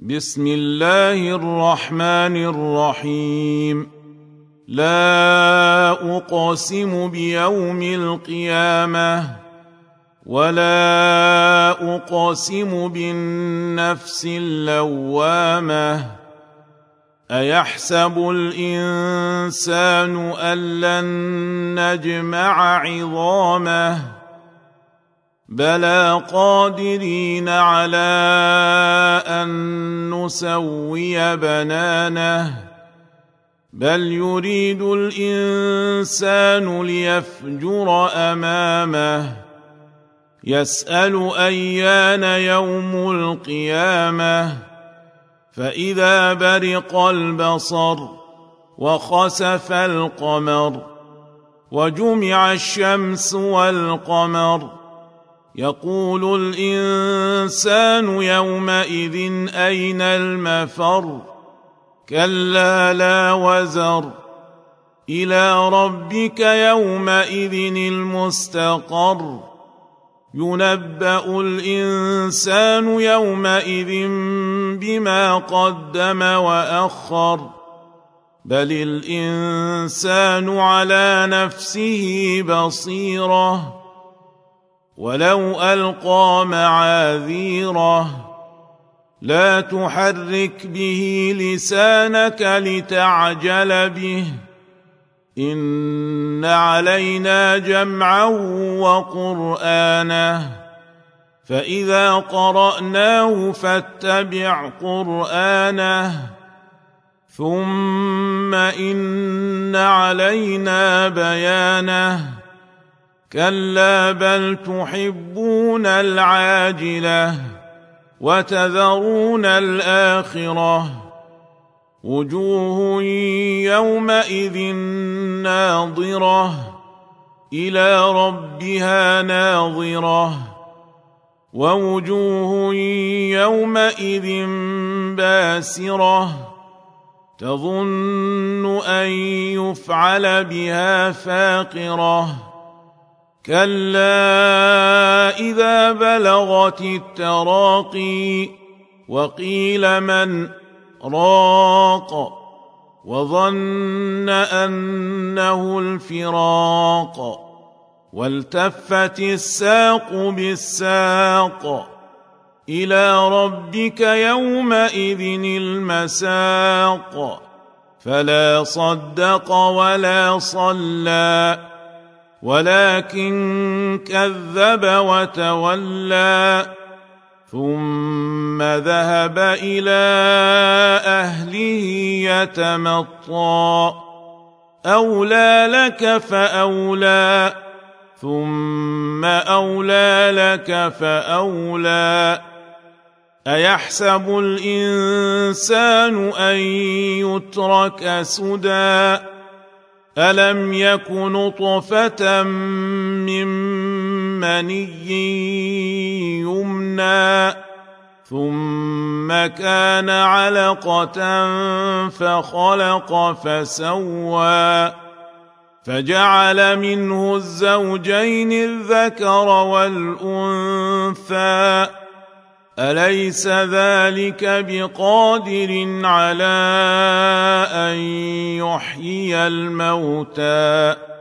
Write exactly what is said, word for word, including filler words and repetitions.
بسم الله الرحمن الرحيم. لا أقسم بيوم القيامة ولا أقسم بالنفس اللوامة. أيحسب الإنسان أن لن نجمع عظامه بلى قادرين على أن نسوي بنانه بل يريد الإنسان ليفجر أمامه يسأل أيان يوم القيامة فإذا برق البصر وخسف القمر وجمع الشمس والقمر يقول الإنسان يومئذ أين المفر كلا لا وزر إلى ربك يومئذ المستقر ينبأ الإنسان يومئذ بما قدم وأخر بل الإنسان على نفسه بصيرة ولو ألقى معاذيره لا تحرك به لسانك لتعجل به إن علينا جمعه وقرآنه فإذا قرأناه فاتبع قرآنه ثم إن علينا بيانه كلا بل تحبون العاجلة وتذرون الآخرة وجوه يومئذ ناظرة إلى ربها ناظرة ووجوه يومئذ باسرة تظن أن يفعل بها فاقرة كلا إذا بلغت التراقي وقيل من راق وظن أنه الفراق والتفت الساق بالساق إلى ربك يومئذ المساق فلا صدق ولا صلى ولكن كذب وتولى ثم ذهب إلى أهله يتمطى أولى لك فأولى ثم أولى لك فأولى أيحسب الإنسان أن يترك سدى ألم يك نطفة من مني يمنى ثم كان علقة فخلق فسوى فجعل منه الزوجين الذكر والأنثى أليس ذلك بقادر على أن يحيي الموتى